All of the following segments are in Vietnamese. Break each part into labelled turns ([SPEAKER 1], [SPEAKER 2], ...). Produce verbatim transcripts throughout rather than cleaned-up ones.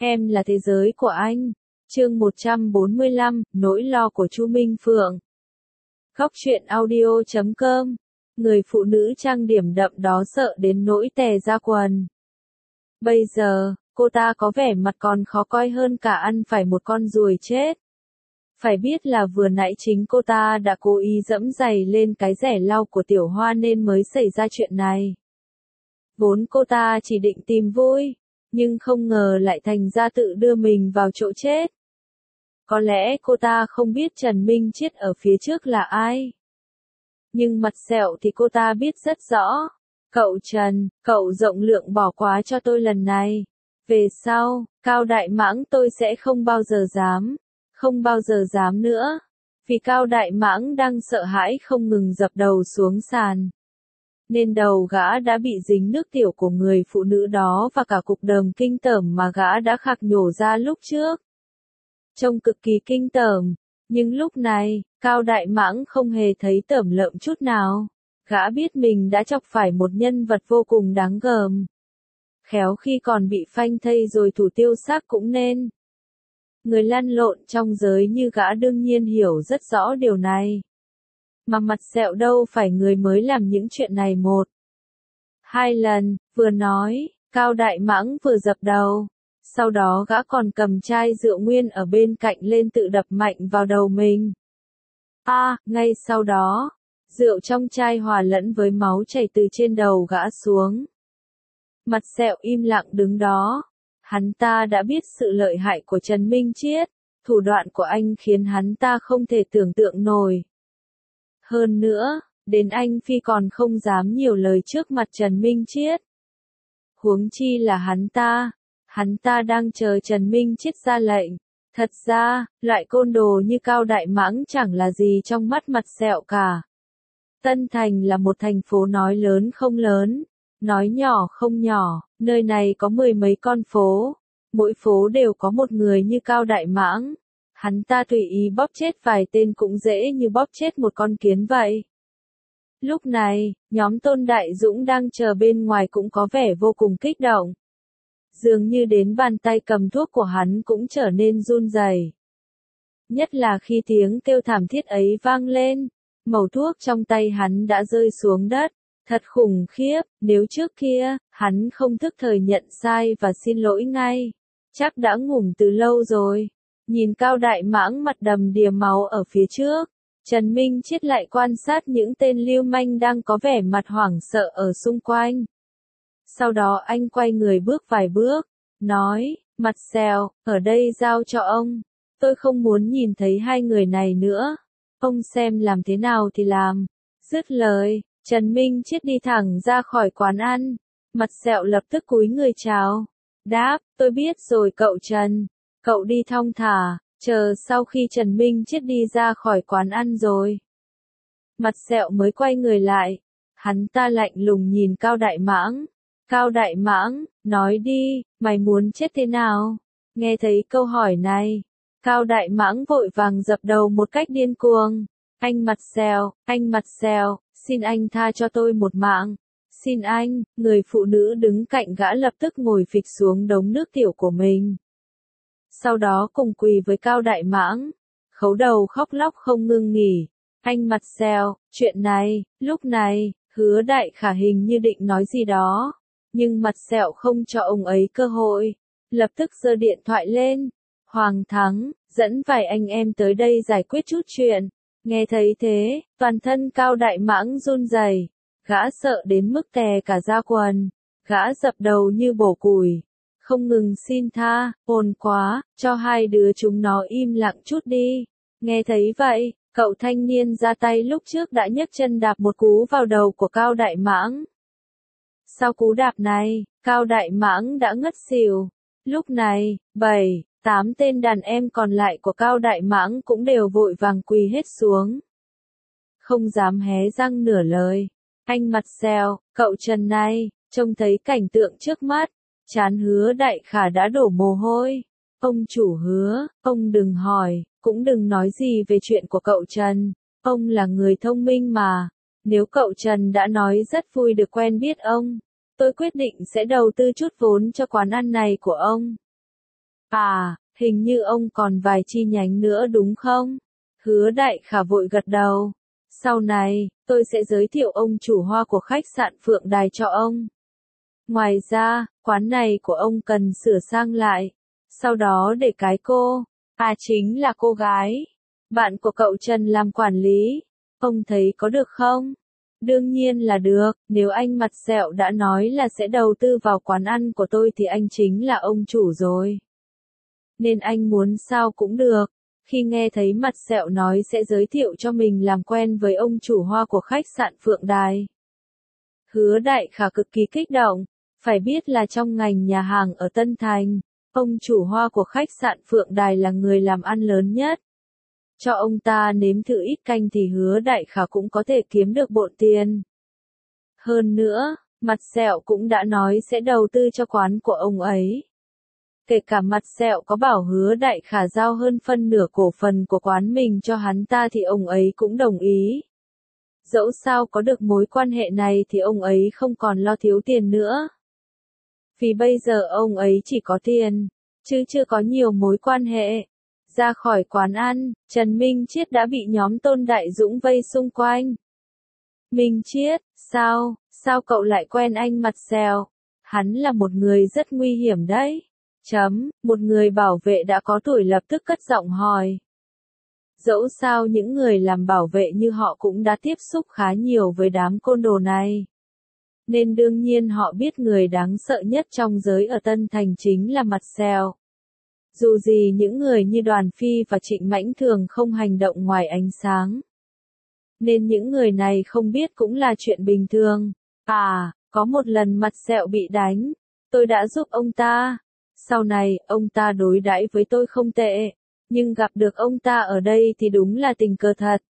[SPEAKER 1] Em là thế giới của anh. Chương một trăm bốn mươi lăm, nỗi lo của Chu Minh Phượng. Góc truyện audio chấm com. Người phụ nữ trang điểm đậm đó sợ đến nỗi tè ra quần. Bây giờ, cô ta có vẻ mặt còn khó coi hơn cả ăn phải một con ruồi chết. Phải biết là vừa nãy chính cô ta đã cố ý dẫm giày lên cái rẻ lau của Tiểu Hoa nên mới xảy ra chuyện này. Vốn cô ta chỉ định tìm vui, nhưng không ngờ lại thành ra tự đưa mình vào chỗ chết. Có lẽ cô ta không biết Trần Minh Chiết ở phía trước là ai. Nhưng mặt sẹo thì cô ta biết rất rõ. Cậu Trần, cậu rộng lượng bỏ quá cho tôi lần này. Về sau, Cao Đại Mãng tôi sẽ không bao giờ dám. Không bao giờ dám nữa. Vì Cao Đại Mãng đang sợ hãi không ngừng dập đầu xuống sàn. Nên đầu gã đã bị dính nước tiểu của người phụ nữ đó và cả cục đờm kinh tởm mà gã đã khạc nhổ ra lúc trước. Trông cực kỳ kinh tởm, nhưng lúc này, Cao Đại Mãng không hề thấy tởm lợm chút nào. Gã biết mình đã chọc phải một nhân vật vô cùng đáng gờm. Khéo khi còn bị phanh thây rồi thủ tiêu xác cũng nên. Người lăn lộn trong giới như gã đương nhiên hiểu rất rõ điều này. Mà mặt sẹo đâu phải người mới làm những chuyện này một. Hai lần, vừa nói, Cao Đại Mãng vừa dập đầu. Sau đó gã còn cầm chai rượu nguyên ở bên cạnh lên tự đập mạnh vào đầu mình. A, à, ngay sau đó, rượu trong chai hòa lẫn với máu chảy từ trên đầu gã xuống. Mặt sẹo im lặng đứng đó. Hắn ta đã biết sự lợi hại của Trần Minh Chiết, thủ đoạn của anh khiến hắn ta không thể tưởng tượng nổi. Hơn nữa, đến anh Phi còn không dám nhiều lời trước mặt Trần Minh Chiết. Huống chi là hắn ta, hắn ta đang chờ Trần Minh Chiết ra lệnh. Thật ra, loại côn đồ như Cao Đại Mãng chẳng là gì trong mắt mặt sẹo cả. Tân Thành là một thành phố nói lớn không lớn, nói nhỏ không nhỏ, nơi này có mười mấy con phố, mỗi phố đều có một người như Cao Đại Mãng. Hắn ta tùy ý bóp chết vài tên cũng dễ như bóp chết một con kiến vậy. Lúc này, nhóm Tôn Đại Dũng đang chờ bên ngoài cũng có vẻ vô cùng kích động. Dường như đến bàn tay cầm thuốc của hắn cũng trở nên run rẩy. Nhất là khi tiếng kêu thảm thiết ấy vang lên, mẩu thuốc trong tay hắn đã rơi xuống đất. Thật khủng khiếp, nếu trước kia, hắn không thức thời nhận sai và xin lỗi ngay. Chắc đã ngủm từ lâu rồi. Nhìn Cao Đại Mãng mặt đầm đìa máu ở phía trước, Trần Minh Chiết lại quan sát những tên lưu manh đang có vẻ mặt hoảng sợ ở xung quanh. Sau đó anh quay người bước vài bước, nói, mặt sẹo, ở đây giao cho ông. Tôi không muốn nhìn thấy hai người này nữa. Ông xem làm thế nào thì làm. Dứt lời, Trần Minh Chiết đi thẳng ra khỏi quán ăn. Mặt sẹo lập tức cúi người chào. Đáp, tôi biết rồi cậu Trần. Cậu đi thong thả, chờ sau khi Trần Minh Chiết đi ra khỏi quán ăn rồi. Mặt sẹo mới quay người lại. Hắn ta lạnh lùng nhìn Cao Đại Mãng. Cao Đại Mãng, nói đi, mày muốn chết thế nào? Nghe thấy câu hỏi này, Cao Đại Mãng vội vàng dập đầu một cách điên cuồng. Anh mặt sẹo, anh mặt sẹo, xin anh tha cho tôi một mạng. Xin anh, người phụ nữ đứng cạnh gã lập tức ngồi phịch xuống đống nước tiểu của mình. Sau đó cùng quỳ với Cao Đại Mãng, khấu đầu khóc lóc không ngưng nghỉ. Anh mặt sẹo, chuyện này, lúc này, Hứa Đại Khả hình như định nói gì đó. Nhưng mặt sẹo không cho ông ấy cơ hội. Lập tức giơ điện thoại lên. Hoàng Thắng, dẫn vài anh em tới đây giải quyết chút chuyện. Nghe thấy thế, toàn thân Cao Đại Mãng run rẩy, gã sợ đến mức tè cả da quần, gã dập đầu như bổ củi, không ngừng xin tha, ồn quá, cho hai đứa chúng nó im lặng chút đi. Nghe thấy vậy, cậu thanh niên ra tay lúc trước đã nhấc chân đạp một cú vào đầu của Cao Đại Mãng. Sau cú đạp này, Cao Đại Mãng đã ngất xỉu. Lúc này, bảy, tám tên đàn em còn lại của Cao Đại Mãng cũng đều vội vàng quỳ hết xuống. Không dám hé răng nửa lời. Anh mặt sẹo, cậu Trần này, trông thấy cảnh tượng trước mắt, trán Hứa Đại Khả đã đổ mồ hôi. Ông chủ Hứa, ông đừng hỏi, cũng đừng nói gì về chuyện của cậu Trần. Ông là người thông minh mà. Nếu cậu Trần đã nói rất vui được quen biết ông, tôi quyết định sẽ đầu tư chút vốn cho quán ăn này của ông. À, hình như ông còn vài chi nhánh nữa đúng không? Hứa Đại Khả vội gật đầu. Sau này, tôi sẽ giới thiệu ông chủ hoa của khách sạn Phượng Đài cho ông. Ngoài ra, quán này của ông cần sửa sang lại. Sau đó để cái cô, à chính là cô gái, bạn của cậu Trần làm quản lý. Ông thấy có được không? Đương nhiên là được, nếu anh Mặt Sẹo đã nói là sẽ đầu tư vào quán ăn của tôi thì anh chính là ông chủ rồi. Nên anh muốn sao cũng được. Khi nghe thấy Mặt Sẹo nói sẽ giới thiệu cho mình làm quen với ông chủ hoa của khách sạn Phượng Đài, Hứa Đại Khả cực kỳ kích động. Phải biết là trong ngành nhà hàng ở Tân Thành, ông chủ hoa của khách sạn Phượng Đài là người làm ăn lớn nhất. Cho ông ta nếm thử ít canh thì Hứa Đại Khả cũng có thể kiếm được bộn tiền. Hơn nữa, Mặt Sẹo cũng đã nói sẽ đầu tư cho quán của ông ấy. Kể cả Mặt Sẹo có bảo Hứa Đại Khả giao hơn phân nửa cổ phần của quán mình cho hắn ta thì ông ấy cũng đồng ý. Dẫu sao có được mối quan hệ này thì ông ấy không còn lo thiếu tiền nữa. Vì bây giờ ông ấy chỉ có tiền, chứ chưa có nhiều mối quan hệ. Ra khỏi quán ăn, Trần Minh Chiết đã bị nhóm Tôn Đại Dũng vây xung quanh. Minh Chiết, sao, sao cậu lại quen anh Mặt Sẹo? Hắn là một người rất nguy hiểm đấy. Chấm, một người bảo vệ đã có tuổi lập tức cất giọng hỏi. Dẫu sao những người làm bảo vệ như họ cũng đã tiếp xúc khá nhiều với đám côn đồ này. Nên đương nhiên họ biết người đáng sợ nhất trong giới ở Tân Thành chính là Mặt Sẹo. Dù gì những người như Đoàn Phi và Trịnh Mãnh thường không hành động ngoài ánh sáng. Nên những người này không biết cũng là chuyện bình thường. À, có một lần Mặt Sẹo bị đánh, tôi đã giúp ông ta. Sau này, ông ta đối đãi với tôi không tệ. Nhưng gặp được ông ta ở đây thì đúng là tình cờ thật.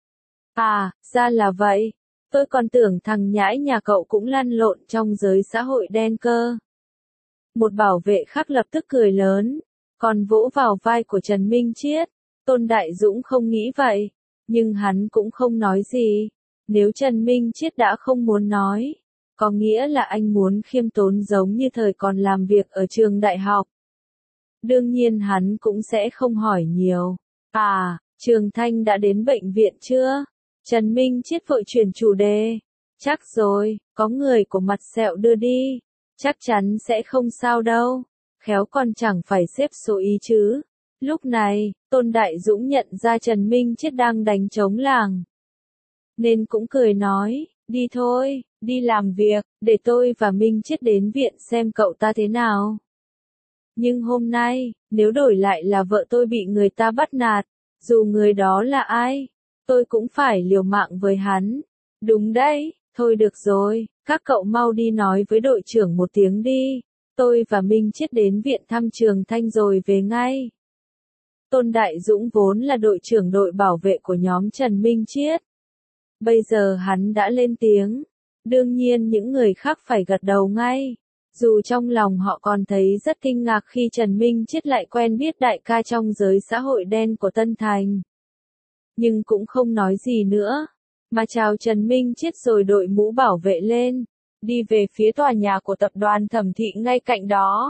[SPEAKER 1] À, ra là vậy. Tôi còn tưởng thằng nhãi nhà cậu cũng lăn lộn trong giới xã hội đen cơ. Một bảo vệ khác lập tức cười lớn, còn vỗ vào vai của Trần Minh Chiết. Tôn Đại Dũng không nghĩ vậy, nhưng hắn cũng không nói gì. Nếu Trần Minh Chiết đã không muốn nói, có nghĩa là anh muốn khiêm tốn giống như thời còn làm việc ở trường đại học. Đương nhiên hắn cũng sẽ không hỏi nhiều. À, Trường Thanh đã đến bệnh viện chưa? Trần Minh Chiết vội chuyển chủ đề. Chắc rồi, có người của Mặt Sẹo đưa đi. Chắc chắn sẽ không sao đâu. Khéo còn chẳng phải xếp số ý chứ. Lúc này, Tôn Đại Dũng nhận ra Trần Minh Chiết đang đánh trống làng. Nên cũng cười nói, đi thôi, đi làm việc, để tôi và Minh Chiết đến viện xem cậu ta thế nào. Nhưng hôm nay, nếu đổi lại là vợ tôi bị người ta bắt nạt, dù người đó là ai, tôi cũng phải liều mạng với hắn. Đúng đấy, thôi được rồi, các cậu mau đi nói với đội trưởng một tiếng đi. Tôi và Minh Chiết đến viện thăm Trường Thanh rồi về ngay. Tôn Đại Dũng vốn là đội trưởng đội bảo vệ của nhóm Trần Minh Chiết. Bây giờ hắn đã lên tiếng. Đương nhiên những người khác phải gật đầu ngay. Dù trong lòng họ còn thấy rất kinh ngạc khi Trần Minh Chiết lại quen biết đại ca trong giới xã hội đen của Tân Thành. Nhưng cũng không nói gì nữa, mà chào Trần Minh Chiết rồi đội mũ bảo vệ lên, đi về phía tòa nhà của tập đoàn Thẩm Thị ngay cạnh đó.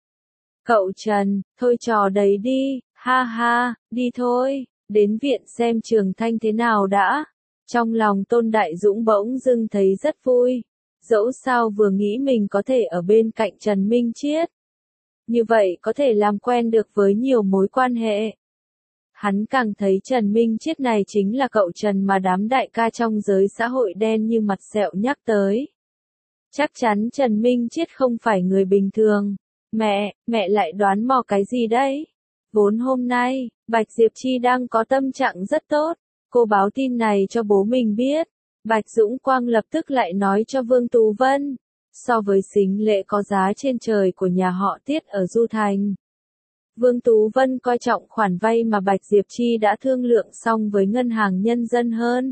[SPEAKER 1] Cậu Trần, thôi trò đấy đi, ha ha, đi thôi, đến viện xem Trường Thanh thế nào đã. Trong lòng Tôn Đại Dũng bỗng dưng thấy rất vui. Dẫu sao vừa nghĩ mình có thể ở bên cạnh Trần Minh Chiết. Như vậy có thể làm quen được với nhiều mối quan hệ. Hắn càng thấy Trần Minh Chiết này chính là cậu Trần mà đám đại ca trong giới xã hội đen như Mặt Sẹo nhắc tới. Chắc chắn Trần Minh Chiết không phải người bình thường. Mẹ, mẹ lại đoán mò cái gì đấy? Vốn hôm nay, Bạch Diệp Chi đang có tâm trạng rất tốt. Cô báo tin này cho bố mình biết. Bạch Dũng Quang lập tức lại nói cho Vương Tú Vân. So với sính lễ có giá trên trời của nhà họ Tiết ở Du Thành, Vương Tú Vân coi trọng khoản vay mà Bạch Diệp Chi đã thương lượng xong với Ngân hàng Nhân dân hơn.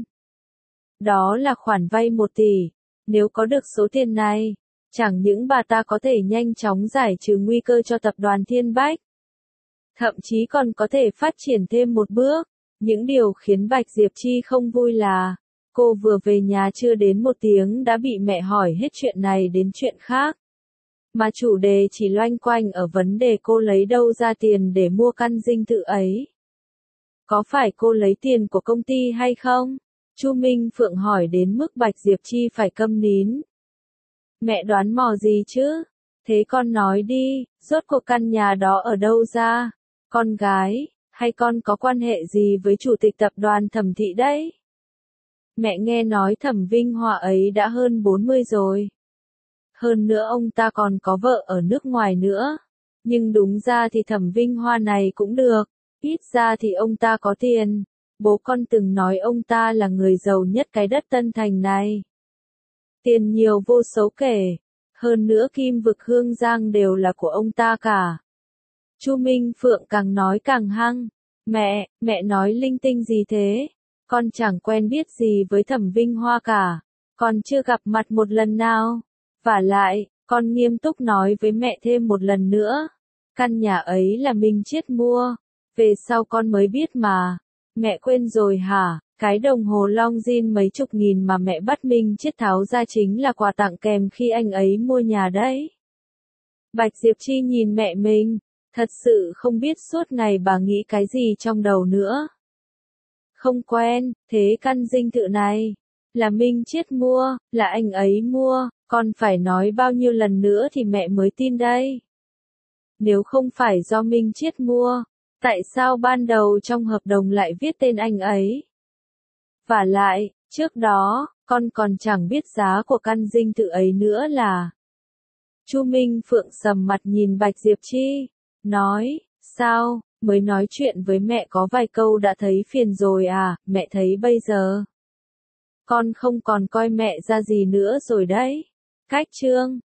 [SPEAKER 1] Đó là khoản vay một tỷ. Nếu có được số tiền này, chẳng những bà ta có thể nhanh chóng giải trừ nguy cơ cho tập đoàn Thiên Bách, thậm chí còn có thể phát triển thêm một bước. Những điều khiến Bạch Diệp Chi không vui là, cô vừa về nhà chưa đến một tiếng đã bị mẹ hỏi hết chuyện này đến chuyện khác. mà chủ đề chỉ loanh quanh ở vấn đề cô lấy đâu ra tiền để mua căn dinh thự ấy. Có phải cô lấy tiền của công ty hay không? Chu Minh Phượng hỏi đến mức Bạch Diệp Chi phải câm nín. Mẹ đoán mò gì chứ? Thế con nói đi, rốt cuộc căn nhà đó ở đâu ra? Con gái, hay con có quan hệ gì với chủ tịch tập đoàn Thẩm Thị đấy? Mẹ nghe nói Thẩm Vinh Hoa ấy đã hơn bốn mươi rồi. Hơn nữa ông ta còn có vợ ở nước ngoài nữa. Nhưng đúng ra thì Thẩm Vinh Hoa này cũng được, ít ra thì ông ta có tiền. Bố con từng nói ông ta là người giàu nhất cái đất Tân Thành này. Tiền nhiều vô số kể. Hơn nữa Kim Vực Hương Giang đều là của ông ta cả. Chu Minh Phượng càng nói càng hăng. Mẹ, mẹ nói linh tinh gì thế? Con chẳng quen biết gì với Thẩm Vinh Hoa cả. Con chưa gặp mặt một lần nào. Vả lại, con nghiêm túc nói với mẹ thêm một lần nữa. Căn nhà ấy là Minh Chiết mua. Về sau con mới biết mà. Mẹ quên rồi hả? Cái đồng hồ Longines mấy chục nghìn mà mẹ bắt Minh Chiết tháo ra chính là quà tặng kèm khi anh ấy mua nhà đấy. Bạch Diệp Chi nhìn mẹ mình, thật sự không biết suốt ngày bà nghĩ cái gì trong đầu nữa. Không quen, thế căn dinh thự này là Minh Chiết mua, là anh ấy mua, con phải nói bao nhiêu lần nữa thì mẹ mới tin đây. Nếu không phải do Minh Chiết mua, tại sao ban đầu trong hợp đồng lại viết tên anh ấy? Vả lại, trước đó, con còn chẳng biết giá của căn dinh thự ấy nữa là. Chu Minh Phượng sầm mặt nhìn Bạch Diệp Chi, nói, sao, mới nói chuyện với mẹ có vài câu đã thấy phiền rồi à, mẹ thấy bây giờ. Con không còn coi mẹ ra gì nữa rồi đấy. Cách chương